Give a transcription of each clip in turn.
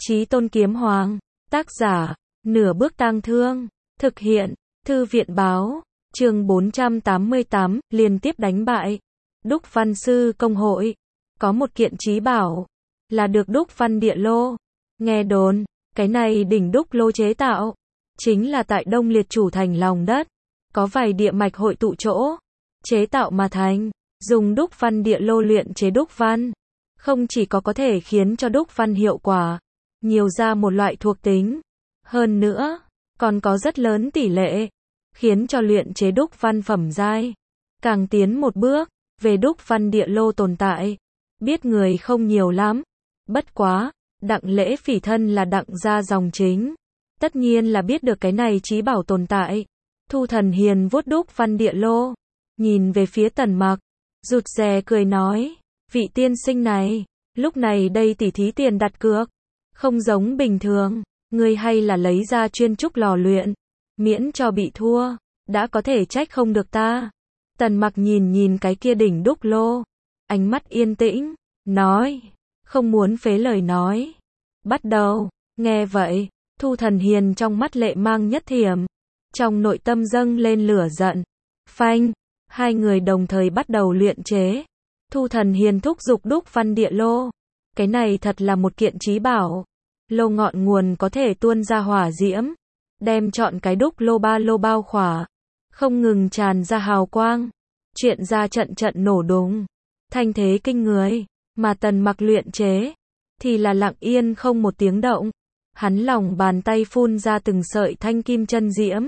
Chí Tôn Kiếm Hoàng, tác giả, Nửa Bước Tang Thương, thực hiện, Thư viện báo, chương 488, liên tiếp đánh bại. Đúc Văn Sư Công Hội, có một kiện chí bảo, là được Đúc Văn Địa Lô. Nghe đồn, cái này đỉnh đúc lô chế tạo, chính là tại Đông Liệt Chủ Thành lòng đất, có vài địa mạch hội tụ chỗ, chế tạo mà thành, dùng Đúc Văn Địa Lô luyện chế đúc văn. Không chỉ có thể khiến cho đúc văn hiệu quả nhiều ra một loại thuộc tính, hơn nữa, còn có rất lớn tỷ lệ, khiến cho luyện chế đúc văn phẩm giai càng tiến một bước. Về Đúc Văn Địa Lô tồn tại, biết người không nhiều lắm. Bất quá, Đặng Lễ Phỉ thân là Đặng gia dòng chính, tất nhiên là biết được cái này chí bảo tồn tại. Thu Thần Hiền vuốt Đúc Văn Địa Lô, nhìn về phía Tần Mặc, rụt rè cười nói, vị tiên sinh này, lúc này đây tỉ thí tiền đặt cược, không giống bình thường, ngươi hay là lấy ra chuyên trúc lò luyện, miễn cho bị thua, đã có thể trách không được ta. Tần Mặc nhìn cái kia đỉnh đúc lô, ánh mắt yên tĩnh, nói, không muốn phế lời nói. Bắt đầu, nghe vậy, Thu Thần Hiền trong mắt lệ mang nhất thiểm, trong nội tâm dâng lên lửa giận. Phanh, hai người đồng thời bắt đầu luyện chế. Thu Thần Hiền thúc giục Đúc Văn Địa Lô. Cái này thật là một kiện chí bảo. Lô ngọn nguồn có thể tuôn ra hỏa diễm, đem trọn cái đúc lô bao khỏa, không ngừng tràn ra hào quang, chuyện ra trận nổ đùng, thanh thế kinh người. Mà Tần Mặc luyện chế thì là lặng yên không một tiếng động. Hắn lòng bàn tay phun ra từng sợi thanh kim chân diễm,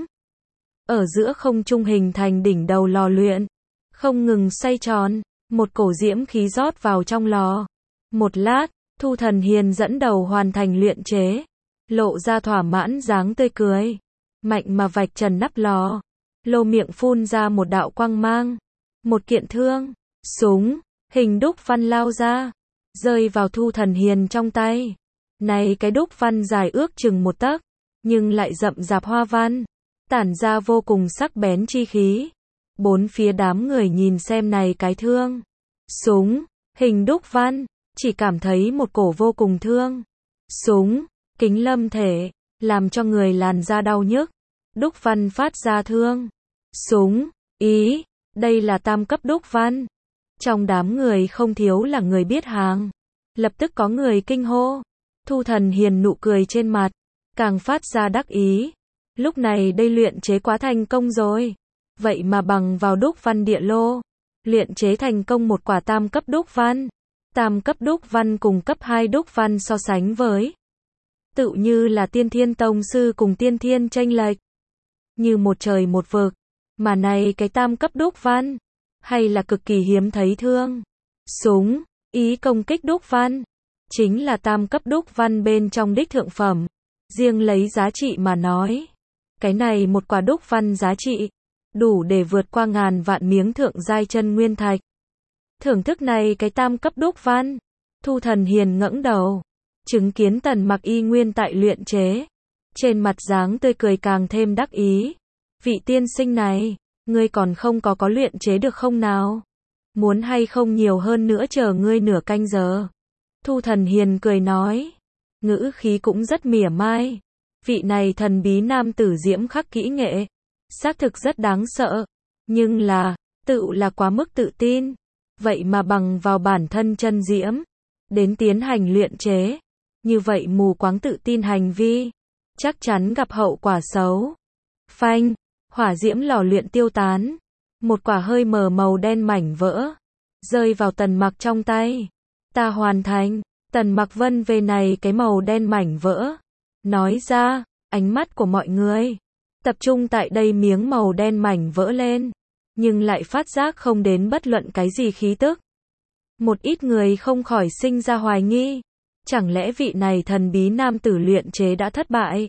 ở giữa không trung hình thành đỉnh đầu lò luyện, không ngừng xoay tròn, một cổ diễm khí rót vào trong lò. Một lát, Thu Thần Hiền dẫn đầu hoàn thành luyện chế, lộ ra thỏa mãn dáng tươi cười, mạnh mà vạch trần nắp lò, lô miệng phun ra một đạo quang mang, một kiện thương, súng, hình đúc văn lao ra, rơi vào Thu Thần Hiền trong tay. Này cái đúc văn dài ước chừng một tấc, nhưng lại rậm rạp hoa văn, tản ra vô cùng sắc bén chi khí. Bốn phía đám người nhìn xem này cái thương, súng, hình đúc văn, chỉ cảm thấy một cổ vô cùng thương, súng, kính lâm thể, làm cho người làn da đau nhức. Đúc văn phát ra thương, súng, ý, đây là tam cấp đúc văn. Trong đám người không thiếu là người biết hàng, lập tức có người kinh hô. Thu Thần Hiền nụ cười trên mặt càng phát ra đắc ý. Lúc này đây luyện chế quá thành công rồi, vậy mà bằng vào Đúc Văn Địa Lô, luyện chế thành công một quả tam cấp đúc văn. Tam cấp đúc văn cùng cấp 2 đúc văn so sánh với, tự như là Tiên Thiên Tông sư cùng Tiên Thiên chênh lệch, như một trời một vực. Mà này cái tam cấp đúc văn, hay là cực kỳ hiếm thấy thương, súng, ý công kích đúc văn, chính là tam cấp đúc văn bên trong đích thượng phẩm. Riêng lấy giá trị mà nói, cái này một quả đúc văn giá trị, đủ để vượt qua ngàn vạn miếng thượng giai chân nguyên thạch. Thưởng thức này cái tam cấp đúc văn, Thu Thần Hiền ngẩng đầu, chứng kiến Tần Mặc y nguyên tại luyện chế, trên mặt dáng tươi cười càng thêm đắc ý. Vị tiên sinh này, ngươi còn không có luyện chế được không nào? Muốn hay không nhiều hơn nữa chờ ngươi nửa canh giờ? Thu Thần Hiền cười nói, ngữ khí cũng rất mỉa mai. Vị này thần bí nam tử diễm khắc kỹ nghệ, xác thực rất đáng sợ, nhưng là, tự là quá mức tự tin. Vậy mà bằng vào bản thân chân diễm, đến tiến hành luyện chế, như vậy mù quáng tự tin hành vi, chắc chắn gặp hậu quả xấu. Phanh, hỏa diễm lò luyện tiêu tán, một quả hơi mờ màu đen mảnh vỡ, rơi vào Tần Mặc trong tay. Ta hoàn thành. Tần Mặc vân về này cái màu đen mảnh vỡ, nói ra, ánh mắt của mọi người tập trung tại đây miếng màu đen mảnh vỡ lên, nhưng lại phát giác không đến bất luận cái gì khí tức. Một ít người không khỏi sinh ra hoài nghi, chẳng lẽ vị này thần bí nam tử luyện chế đã thất bại?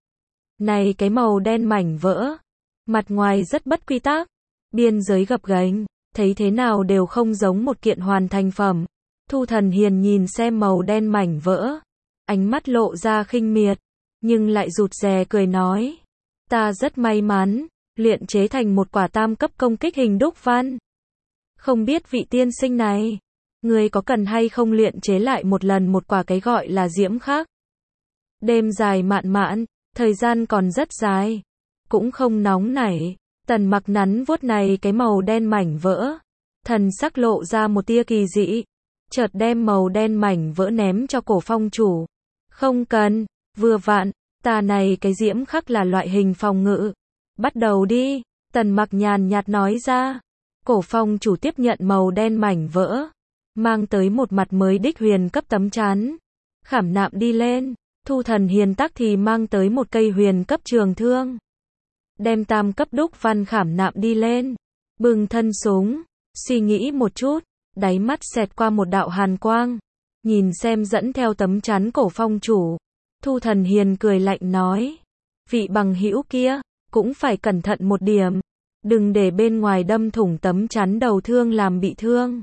Này cái màu đen mảnh vỡ, mặt ngoài rất bất quy tắc, biên giới gập ghềnh, thấy thế nào đều không giống một kiện hoàn thành phẩm. Thu Thần Hiền nhìn xem màu đen mảnh vỡ, ánh mắt lộ ra khinh miệt, nhưng lại rụt rè cười nói, ta rất may mắn, luyện chế thành một quả tam cấp công kích hình đúc văn. Không biết vị tiên sinh này, người có cần hay không luyện chế lại một lần một quả cái gọi là diễm khác? Đêm dài mạn mạn, thời gian còn rất dài. Cũng không nóng nảy. Tần Mặc nắn vuốt này cái màu đen mảnh vỡ. Thần sắc lộ ra một tia kỳ dị. Chợt đem màu đen mảnh vỡ ném cho Cổ Phong chủ. Không cần, vừa vặn, ta này cái diễm khắc là loại hình phòng ngự. Bắt đầu đi, Tần Mặc nhàn nhạt nói ra. Cổ Phong chủ tiếp nhận màu đen mảnh vỡ. Mang tới một mặt mới đích huyền cấp tấm chắn. Khảm nạm đi lên. Thu Thần Hiền tắc thì mang tới một cây huyền cấp trường thương. Đem tam cấp đúc văn khảm nạm đi lên. Bừng thân súng. Suy nghĩ một chút. Đáy mắt xẹt qua một đạo hàn quang. Nhìn xem dẫn theo tấm chắn Cổ Phong chủ. Thu Thần Hiền cười lạnh nói. Vị bằng hữu kia, cũng phải cẩn thận một điểm. Đừng để bên ngoài đâm thủng tấm chắn đầu thương làm bị thương.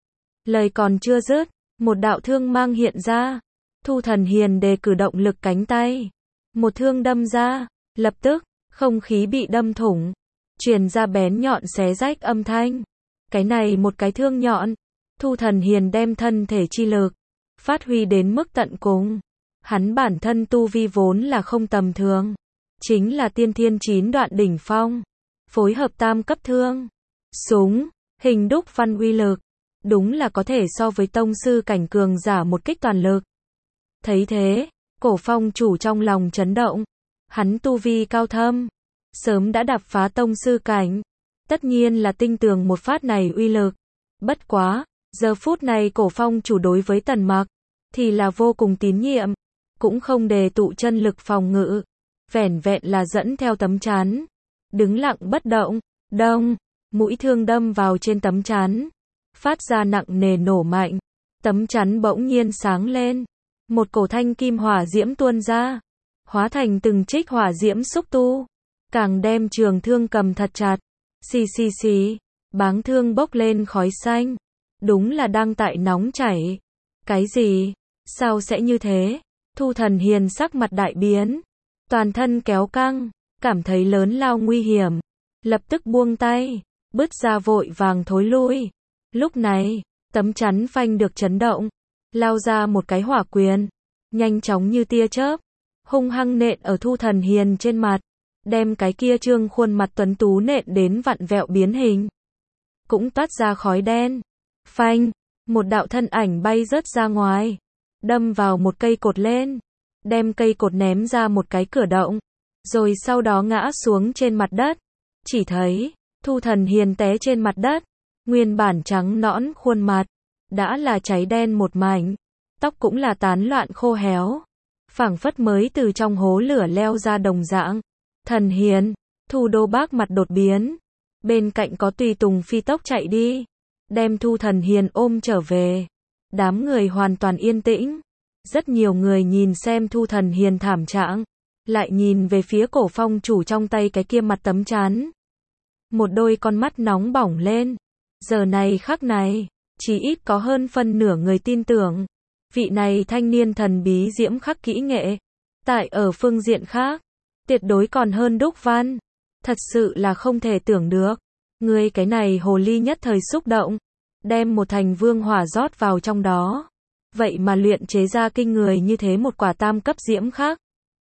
Lời còn chưa dứt, một đạo thương mang hiện ra. Thu Thần Hiền đề cử động lực cánh tay. Một thương đâm ra, lập tức, không khí bị đâm thủng. Truyền ra bén nhọn xé rách âm thanh. Cái này một cái thương nhọn. Thu Thần Hiền đem thân thể chi lực phát huy đến mức tận cùng. Hắn bản thân tu vi vốn là không tầm thường. Chính là tiên thiên 9 đoạn đỉnh phong. Phối hợp tam cấp thương. Súng, hình đúc văn uy lực. Đúng là có thể so với tông sư cảnh cường giả một kích toàn lực. Thấy thế, Cổ Phong chủ trong lòng chấn động. Hắn tu vi cao thâm. Sớm đã đạp phá tông sư cảnh. Tất nhiên là tinh tường một phát này uy lực. Bất quá, giờ phút này Cổ Phong chủ đối với Tần Mặc thì là vô cùng tín nhiệm. Cũng không đề tụ chân lực phòng ngự. Vẻn vẹn là dẫn theo tấm chắn. Đứng lặng bất động. Đông, mũi thương đâm vào trên tấm chắn. Phát ra nặng nề nổ mạnh. Tấm chắn bỗng nhiên sáng lên. Một cổ thanh kim hỏa diễm tuôn ra. Hóa thành từng trích hỏa diễm xúc tu. Càng đem trường thương cầm thật chặt. Xì xì xì. Báng thương bốc lên khói xanh. Đúng là đang tại nóng chảy. Cái gì? Sao sẽ như thế? Thu Thần Hiền sắc mặt đại biến. Toàn thân kéo căng. Cảm thấy lớn lao nguy hiểm. Lập tức buông tay. Bứt ra vội vàng thối lui. Lúc này, tấm chắn phanh được chấn động. Lao ra một cái hỏa quyền. Nhanh chóng như tia chớp. Hung hăng nện ở Thu Thần Hiền trên mặt. Đem cái kia trương khuôn mặt tuấn tú nện đến vặn vẹo biến hình. Cũng toát ra khói đen. Phanh, một đạo thân ảnh bay rớt ra ngoài. Đâm vào một cây cột lên. Đem cây cột ném ra một cái cửa động. Rồi sau đó ngã xuống trên mặt đất. Chỉ thấy, Thu Thần Hiền té trên mặt đất. Nguyên bản trắng nõn khuôn mặt. Đã là cháy đen một mảnh. Tóc cũng là tán loạn khô héo. Phảng phất mới từ trong hố lửa leo ra đồng dạng. Thần Hiền, Thu Đô Bác mặt đột biến. Bên cạnh có tùy tùng phi tốc chạy đi. Đem Thu Thần Hiền ôm trở về. Đám người hoàn toàn yên tĩnh. Rất nhiều người nhìn xem Thu Thần Hiền thảm trạng. Lại nhìn về phía Cổ Phong chủ trong tay cái kia mặt tấm chắn. Một đôi con mắt nóng bỏng lên. Giờ này khắc này, chỉ ít có hơn phân nửa người tin tưởng. Vị này thanh niên thần bí diễm khắc kỹ nghệ. Tại ở phương diện khác, tuyệt đối còn hơn đúc văn. Thật sự là không thể tưởng được. Người cái này hồ ly nhất thời xúc động. Đem một thành vương hỏa rót vào trong đó. Vậy mà luyện chế ra kinh người như thế một quả tam cấp diễm khắc.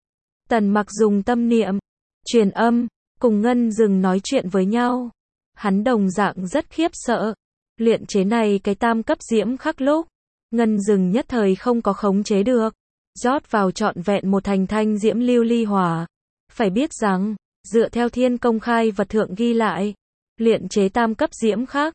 Tần Mặc dùng tâm niệm, truyền âm, cùng Ngân Dừng nói chuyện với nhau. Hắn đồng dạng rất khiếp sợ. Luyện chế này cái tam cấp diễm khắc lúc. Ngân Dừng nhất thời không có khống chế được. Rót vào trọn vẹn một thành thanh diễm lưu ly hỏa. Phải biết rằng, dựa theo thiên công khai vật thượng ghi lại. Luyện chế tam cấp diễm khắc.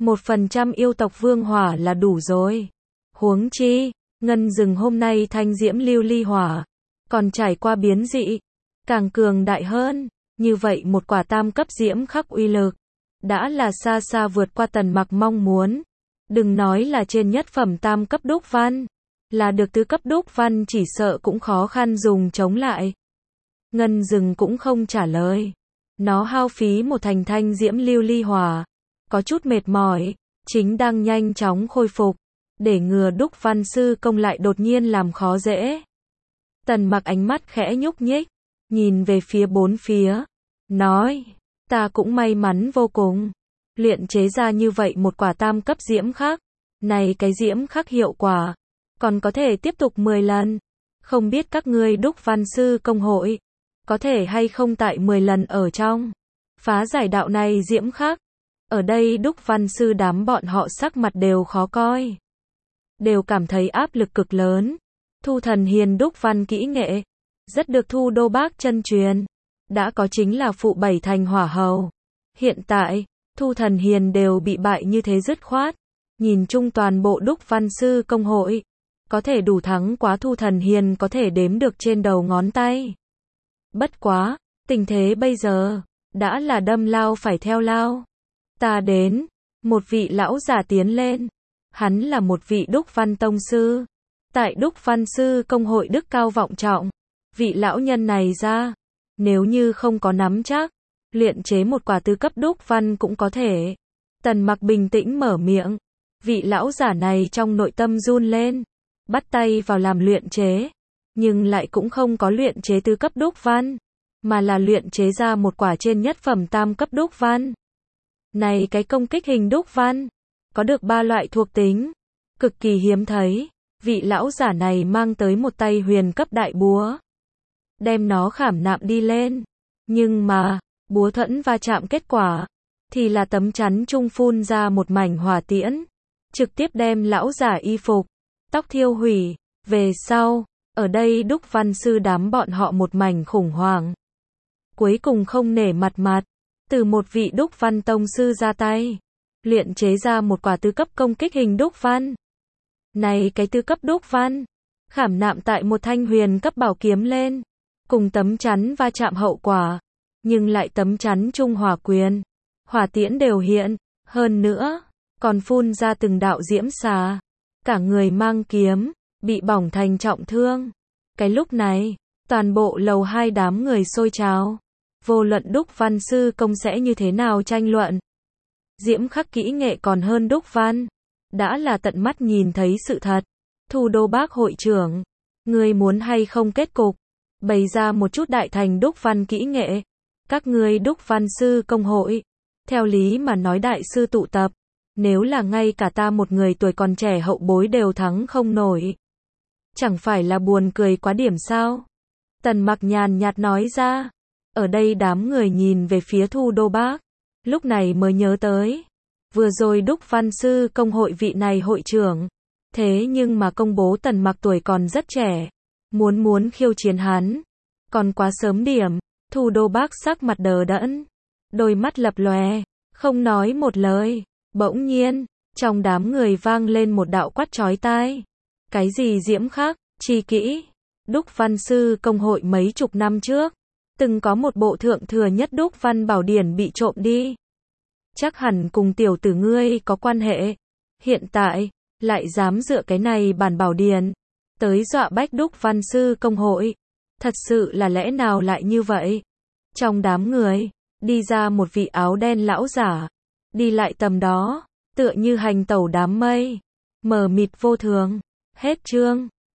1% yêu tộc vương hỏa là đủ rồi. Huống chi, Ngân Dừng hôm nay thanh diễm lưu ly hỏa. Còn trải qua biến dị. Càng cường đại hơn. Như vậy một quả tam cấp diễm khắc uy lực. Đã là xa xa vượt qua Tần Mặc mong muốn. Đừng nói là trên nhất phẩm tam cấp đúc văn. Là được tứ cấp đúc văn chỉ sợ cũng khó khăn dùng chống lại. Ngân Dừng cũng không trả lời. Nó hao phí một thành thanh diễm lưu ly hỏa. Có chút mệt mỏi. Chính đang nhanh chóng khôi phục. Để ngừa đúc văn sư công lại đột nhiên làm khó dễ. Tần Mặc ánh mắt khẽ nhúc nhích. Nhìn về phía bốn phía. Nói. Ta cũng may mắn vô cùng. Luyện chế ra như vậy một quả tam cấp diễm khắc. Này cái diễm khắc hiệu quả. Còn có thể tiếp tục 10 lần. Không biết các ngươi Đúc Văn Sư Công hội, có thể hay không tại 10 lần ở trong phá giải đạo này diễm khắc. Ở đây Đúc Văn Sư đám bọn họ sắc mặt đều khó coi. Đều cảm thấy áp lực cực lớn. Thu Thần Hiền Đúc Văn kỹ nghệ, rất được Thu Đô Bác chân truyền. Đã có chính là phụ 7 thành hỏa hầu. Hiện tại, Thu Thần Hiền đều bị bại như thế dứt khoát. Nhìn chung toàn bộ Đúc Văn Sư Công hội, có thể đủ thắng quá Thu Thần Hiền có thể đếm được trên đầu ngón tay. Bất quá, tình thế bây giờ, đã là đâm lao phải theo lao. Ta đến, một vị lão giả tiến lên. Hắn là một vị Đúc Văn Tông Sư. Tại Đúc Văn Sư Công hội đức cao vọng trọng. Vị lão nhân này ra, nếu như không có nắm chắc, luyện chế một quả tứ cấp Đúc Văn cũng có thể. Tần Mặc bình tĩnh mở miệng. Vị lão giả này trong nội tâm run lên, bắt tay vào làm luyện chế, nhưng lại cũng không có luyện chế tứ cấp Đúc Văn, mà là luyện chế ra một quả trên nhất phẩm tam cấp Đúc Văn. Này cái công kích hình Đúc Văn, có được 3 loại thuộc tính, cực kỳ hiếm thấy. Vị lão giả này mang tới một tay huyền cấp đại búa, đem nó khảm nạm đi lên, nhưng mà, búa thuẫn va chạm kết quả, thì là tấm chắn trung phun ra một mảnh hỏa tiễn, trực tiếp đem lão giả y phục, tóc thiêu hủy. Về sau, ở đây Đúc Văn Sư đám bọn họ một mảnh khủng hoảng. Cuối cùng không nể mặt, từ một vị Đúc Văn Tông Sư ra tay, luyện chế ra một quả tứ cấp công kích hình Đúc Văn. Này cái tứ cấp Đúc Văn, khảm nạm tại một thanh huyền cấp bảo kiếm lên, cùng tấm chắn va chạm hậu quả, nhưng lại tấm chắn trung hỏa quyền, hỏa tiễn đều hiện, hơn nữa, còn phun ra từng đạo diễm xà, cả người mang kiếm, bị bỏng thành trọng thương. Cái lúc này, toàn bộ lầu 2 đám người sôi trào, vô luận Đúc Văn Sư Công sẽ như thế nào tranh luận. Diễm khắc kỹ nghệ còn hơn Đúc Văn, đã là tận mắt nhìn thấy sự thật. Thu Đô Bác hội trưởng, ngươi muốn hay không kết cục, bày ra một chút đại thành Đúc Văn kỹ nghệ. Các ngươi Đúc Văn Sư Công hội, theo lý mà nói đại sư tụ tập, nếu là ngay cả ta một người tuổi còn trẻ hậu bối đều thắng không nổi, chẳng phải là buồn cười quá điểm sao? Tần Mặc nhàn nhạt nói ra. Ở đây đám người nhìn về phía Thu Đô Bác, lúc này mới nhớ tới, vừa rồi Đúc Văn Sư Công hội vị này hội trưởng, thế nhưng mà công bố Tần Mặc tuổi còn rất trẻ, muốn khiêu chiến hắn, còn quá sớm điểm. Thu Đô Bác sắc mặt đờ đẫn, đôi mắt lập lòe, không nói một lời. Bỗng nhiên, trong đám người vang lên một đạo quát chói tai. Cái gì diễm khắc, chi kỹ? Đúc Văn Sư Công hội mấy chục năm trước, từng có một bộ thượng thừa nhất Đúc Văn bảo điển bị trộm đi. Chắc hẳn cùng tiểu tử ngươi có quan hệ. Hiện tại, lại dám dựa cái này bản bảo điển tới dọa bách Đúc Văn Sư Công hội. Thật sự là lẽ nào lại như vậy? Trong đám người, đi ra một vị áo đen lão giả, đi lại tầm đó, tựa như hành tẩu đám mây, mờ mịt vô thường. Hết chương.